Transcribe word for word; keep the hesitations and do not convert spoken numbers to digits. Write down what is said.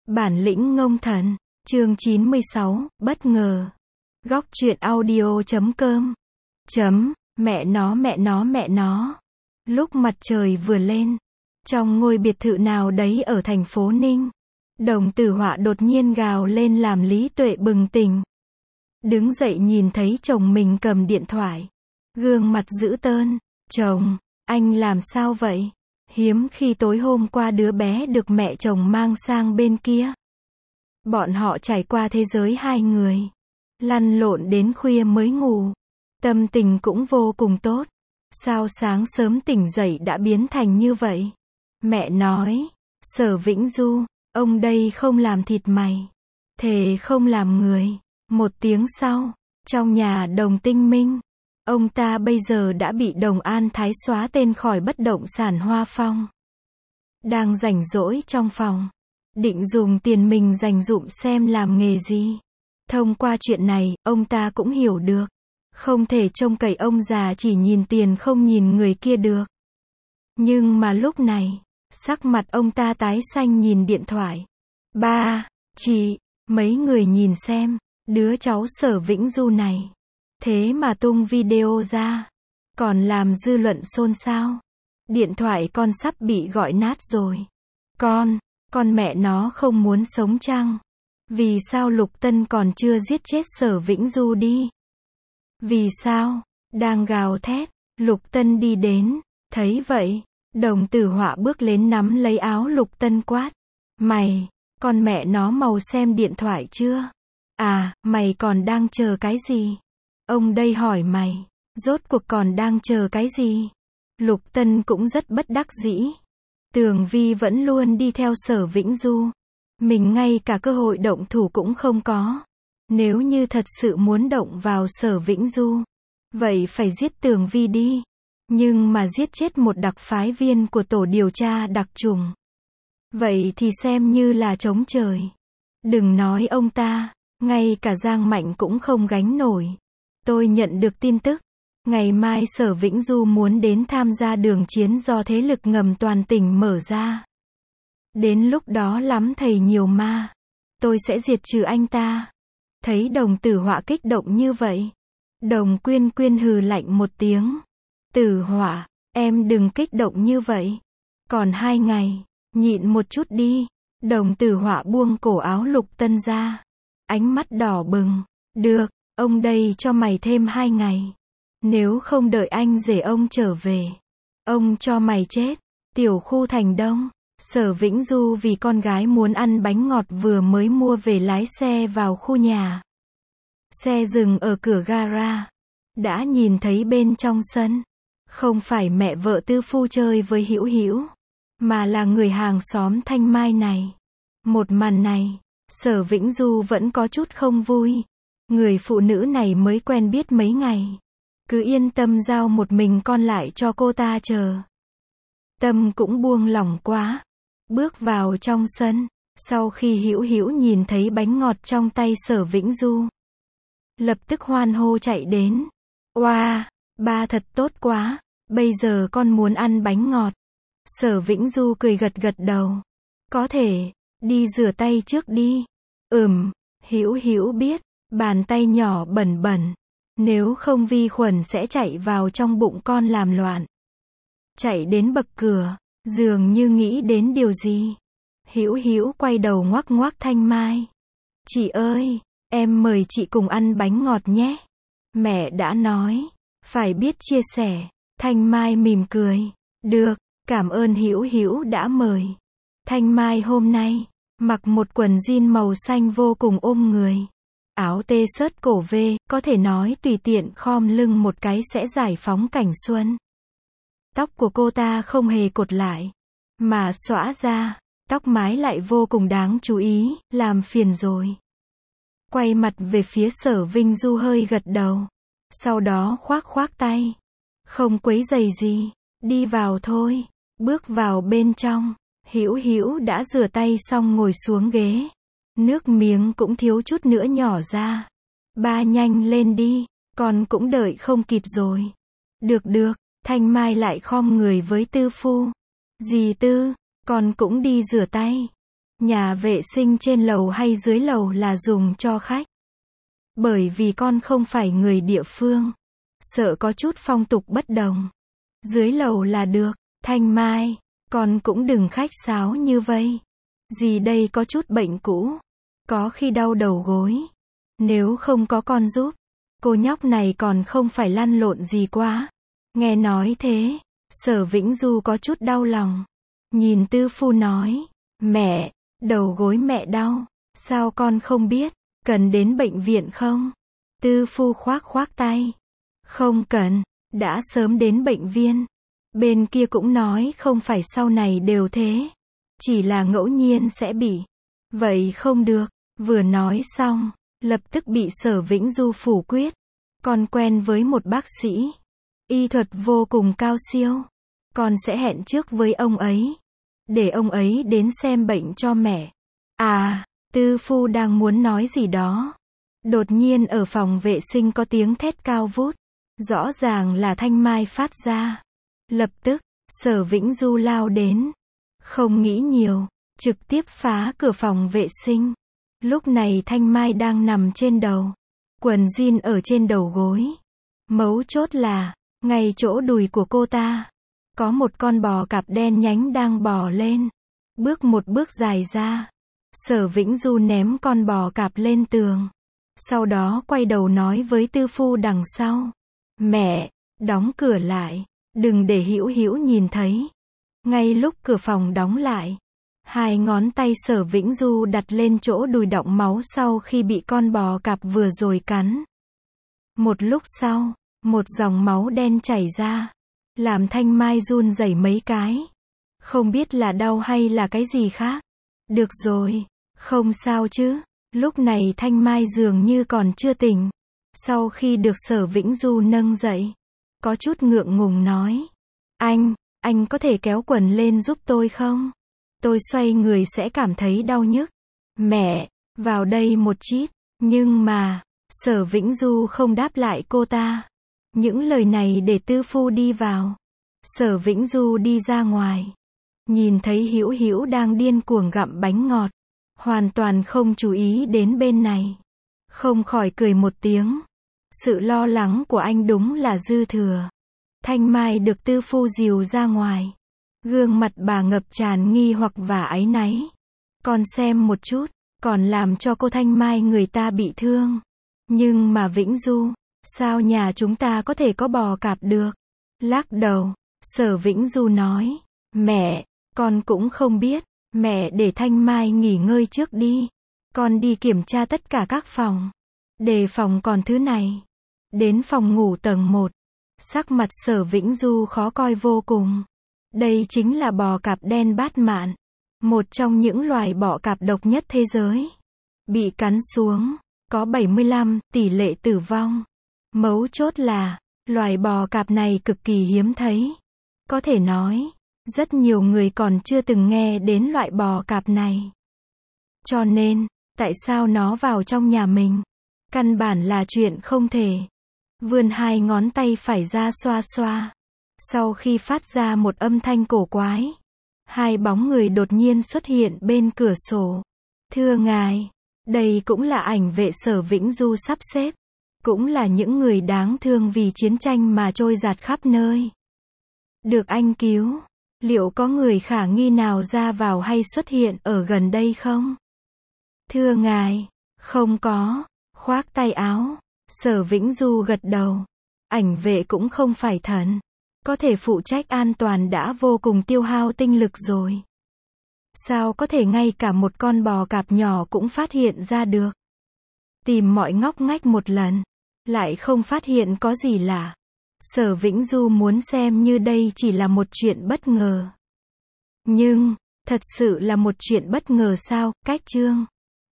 Bản lĩnh ngông thần, chương chín mươi sáu, bất ngờ. Góc truyện audio chấm com. Chấm, mẹ nó mẹ nó mẹ nó. Lúc mặt trời vừa lên, trong ngôi biệt thự nào đấy ở thành phố Ninh, Đồng Tử Họa đột nhiên gào lên làm Lý Tuệ bừng tỉnh. Đứng dậy nhìn thấy chồng mình cầm điện thoại, gương mặt dữ tợn. Chồng, anh làm sao vậy? Hiếm khi tối hôm qua đứa bé được mẹ chồng mang sang bên kia. Bọn họ trải qua thế giới hai người, lăn lộn đến khuya mới ngủ. Tâm tình cũng vô cùng tốt. Sao sáng sớm tỉnh dậy đã biến thành như vậy? Mẹ nói, Sở Vĩnh Du, ông đây không làm thịt mày. Thề không làm người. Một tiếng sau, trong nhà Đồng Tinh Minh, ông ta bây giờ đã bị Đồng An Thái xóa tên khỏi bất động sản Hoa Phong. Đang rảnh rỗi trong phòng, định dùng tiền mình dành dụm xem làm nghề gì. Thông qua chuyện này, ông ta cũng hiểu được, không thể trông cậy ông già chỉ nhìn tiền không nhìn người kia được. Nhưng mà lúc này, sắc mặt ông ta tái xanh nhìn điện thoại. Ba, chị, mấy người nhìn xem, đứa cháu Sở Vĩnh Du này, thế mà tung video ra, còn làm dư luận xôn xao. Điện thoại con sắp bị gọi nát rồi. Con, con mẹ nó không muốn sống chăng? Vì sao Lục Tân còn chưa giết chết Sở Vĩnh Du đi? Vì sao? Đang gào thét, Lục Tân đi đến, thấy vậy, Đồng Tử Họa bước lên nắm lấy áo Lục Tân quát. Mày, con mẹ nó màu xem điện thoại chưa? À, mày còn đang chờ cái gì? Ông đây hỏi mày, rốt cuộc còn đang chờ cái gì? Lục Tân cũng rất bất đắc dĩ. Tường Vi vẫn luôn đi theo Sở Vĩnh Du. Mình ngay cả cơ hội động thủ cũng không có. Nếu như thật sự muốn động vào Sở Vĩnh Du, vậy phải giết Tường Vi đi. Nhưng mà giết chết một đặc phái viên của tổ điều tra đặc trùng, vậy thì xem như là chống trời. Đừng nói ông ta, ngay cả Giang Mạnh cũng không gánh nổi. Tôi nhận được tin tức, ngày mai Sở Vĩnh Du muốn đến tham gia đường chiến do thế lực ngầm toàn tỉnh mở ra. Đến lúc đó lắm thầy nhiều ma, tôi sẽ diệt trừ anh ta. Thấy Đồng Tử Họa kích động như vậy, Đồng Quyên Quyên hừ lạnh một tiếng. Tử Họa, em đừng kích động như vậy. Còn hai ngày, nhịn một chút đi. Đồng Tử Họa buông cổ áo Lục Tân ra, ánh mắt đỏ bừng. Được, ông đây cho mày thêm hai ngày. Nếu không đợi anh rể ông trở về, ông cho mày chết. Tiểu khu thành Đông, Sở Vĩnh Du vì con gái muốn ăn bánh ngọt vừa mới mua về lái xe vào khu nhà. Xe dừng ở cửa gara. Đã nhìn thấy bên trong sân, không phải mẹ vợ Tư Phu chơi với Hữu Hữu, mà là người hàng xóm Thanh Mai này. Một màn này, Sở Vĩnh Du vẫn có chút không vui. Người phụ nữ này mới quen biết mấy ngày, cứ yên tâm giao một mình con lại cho cô ta chờ. Tâm cũng buông lỏng quá. Bước vào trong sân, sau khi Hữu Hữu nhìn thấy bánh ngọt trong tay Sở Vĩnh Du, lập tức hoan hô chạy đến. Oa, wow, ba thật tốt quá, bây giờ con muốn ăn bánh ngọt. Sở Vĩnh Du cười gật gật đầu. Có thể, đi rửa tay trước đi. Ừm, Hữu Hữu biết, bàn tay nhỏ bẩn bẩn, nếu không vi khuẩn sẽ chạy vào trong bụng con làm loạn. Chạy đến bậc cửa, dường như nghĩ đến điều gì. Hữu Hữu quay đầu ngoắc ngoắc Thanh Mai. Chị ơi, em mời chị cùng ăn bánh ngọt nhé. Mẹ đã nói, phải biết chia sẻ. Thanh Mai mỉm cười. Được, cảm ơn Hữu Hữu đã mời. Thanh Mai hôm nay mặc một quần jean màu xanh vô cùng ôm người. Áo t-shirt cổ V, có thể nói tùy tiện khom lưng một cái sẽ giải phóng cảnh xuân. Tóc của cô ta không hề cột lại, mà xõa ra, tóc mái lại vô cùng đáng chú ý, làm phiền rồi. Quay mặt về phía Sở Vĩnh Du hơi gật đầu, sau đó khoác khoác tay. Không quấy rầy gì, đi vào thôi. Bước vào bên trong, Hữu Hữu đã rửa tay xong ngồi xuống ghế. Nước miếng cũng thiếu chút nữa nhỏ ra. Ba nhanh lên đi, con cũng đợi không kịp rồi. Được được, Thanh Mai lại khom người với Tư Phu. Dì Tư, con cũng đi rửa tay. Nhà vệ sinh trên lầu hay dưới lầu là dùng cho khách. Bởi vì con không phải người địa phương. Sợ có chút phong tục bất đồng. Dưới lầu là được. Thanh Mai, con cũng đừng khách sáo như vây. Dì đây có chút bệnh cũ. Có khi đau đầu gối. Nếu không có con giúp, cô nhóc này còn không phải lăn lộn gì quá. Nghe nói thế, Sở Vĩnh Du có chút đau lòng. Nhìn Tư Phu nói, mẹ, đầu gối mẹ đau. Sao con không biết, cần đến bệnh viện không? Tư Phu khoác khoác tay. Không cần, đã sớm đến bệnh viện. Bên kia cũng nói không phải sau này đều thế. Chỉ là ngẫu nhiên sẽ bị. Vậy không được, vừa nói xong, lập tức bị Sở Vĩnh Du phủ quyết. Con quen với một bác sĩ. Y thuật vô cùng cao siêu. Con sẽ hẹn trước với ông ấy. Để ông ấy đến xem bệnh cho mẹ. À, Tư Phu đang muốn nói gì đó. Đột nhiên ở phòng vệ sinh có tiếng thét cao vút. Rõ ràng là Thanh Mai phát ra. Lập tức, Sở Vĩnh Du lao đến. Không nghĩ nhiều, trực tiếp phá cửa phòng vệ sinh. Lúc này Thanh Mai đang nằm trên đầu. Quần jean ở trên đầu gối. Mấu chốt là, ngay chỗ đùi của cô ta, có một con bò cạp đen nhánh đang bò lên. Bước một bước dài ra. Sở Vĩnh Du ném con bò cạp lên tường. Sau đó quay đầu nói với Tư Phu đằng sau. Mẹ, đóng cửa lại. Đừng để Hữu Hữu nhìn thấy. Ngay lúc cửa phòng đóng lại, hai ngón tay Sở Vĩnh Du đặt lên chỗ đùi đọng máu sau khi bị con bò cạp vừa rồi cắn. Một lúc sau, một dòng máu đen chảy ra, làm Thanh Mai run rẩy mấy cái. Không biết là đau hay là cái gì khác. Được rồi, không sao chứ. Lúc này Thanh Mai dường như còn chưa tỉnh. Sau khi được Sở Vĩnh Du nâng dậy, có chút ngượng ngùng nói. Anh, anh có thể kéo quần lên giúp tôi không? Tôi xoay người sẽ cảm thấy đau nhức. Mẹ, vào đây một chít. Nhưng mà, Sở Vĩnh Du không đáp lại cô ta. Những lời này để Tư Phu đi vào. Sở Vĩnh Du đi ra ngoài. Nhìn thấy Hữu Hữu đang điên cuồng gặm bánh ngọt. Hoàn toàn không chú ý đến bên này. Không khỏi cười một tiếng. Sự lo lắng của anh đúng là dư thừa. Thanh Mai được Tư Phu dìu ra ngoài. Gương mặt bà ngập tràn nghi hoặc và áy náy. Con xem một chút, còn làm cho cô Thanh Mai người ta bị thương. Nhưng mà Vĩnh Du, sao nhà chúng ta có thể có bò cạp được? Lắc đầu, Sở Vĩnh Du nói. Mẹ, con cũng không biết. Mẹ để Thanh Mai nghỉ ngơi trước đi. Con đi kiểm tra tất cả các phòng. Đề phòng còn thứ này. Đến phòng ngủ tầng một. Sắc mặt Sở Vĩnh Du khó coi vô cùng. Đây chính là bò cạp đen bát mạn. Một trong những loài bọ cạp độc nhất thế giới. Bị cắn xuống, có bảy mươi lăm tỷ lệ tử vong. Mấu chốt là, loài bò cạp này cực kỳ hiếm thấy. Có thể nói, rất nhiều người còn chưa từng nghe đến loại bò cạp này. Cho nên, tại sao nó vào trong nhà mình? Căn bản là chuyện không thể. Vươn hai ngón tay phải ra xoa xoa. Sau khi phát ra một âm thanh cổ quái, hai bóng người đột nhiên xuất hiện bên cửa sổ. Thưa ngài, đây cũng là ảnh vệ Sở Vĩnh Du sắp xếp. Cũng là những người đáng thương vì chiến tranh mà trôi dạt khắp nơi. Được anh cứu. Liệu có người khả nghi nào ra vào hay xuất hiện ở gần đây không? Thưa ngài, không có. Khoác tay áo. Sở Vĩnh Du gật đầu. Ảnh vệ cũng không phải thần. Có thể phụ trách an toàn đã vô cùng tiêu hao tinh lực rồi. Sao có thể ngay cả một con bò cạp nhỏ cũng phát hiện ra được? Tìm mọi ngóc ngách một lần, lại không phát hiện có gì lạ. Sở Vĩnh Du muốn xem như đây chỉ là một chuyện bất ngờ. Nhưng, thật sự là một chuyện bất ngờ sao? Cách chương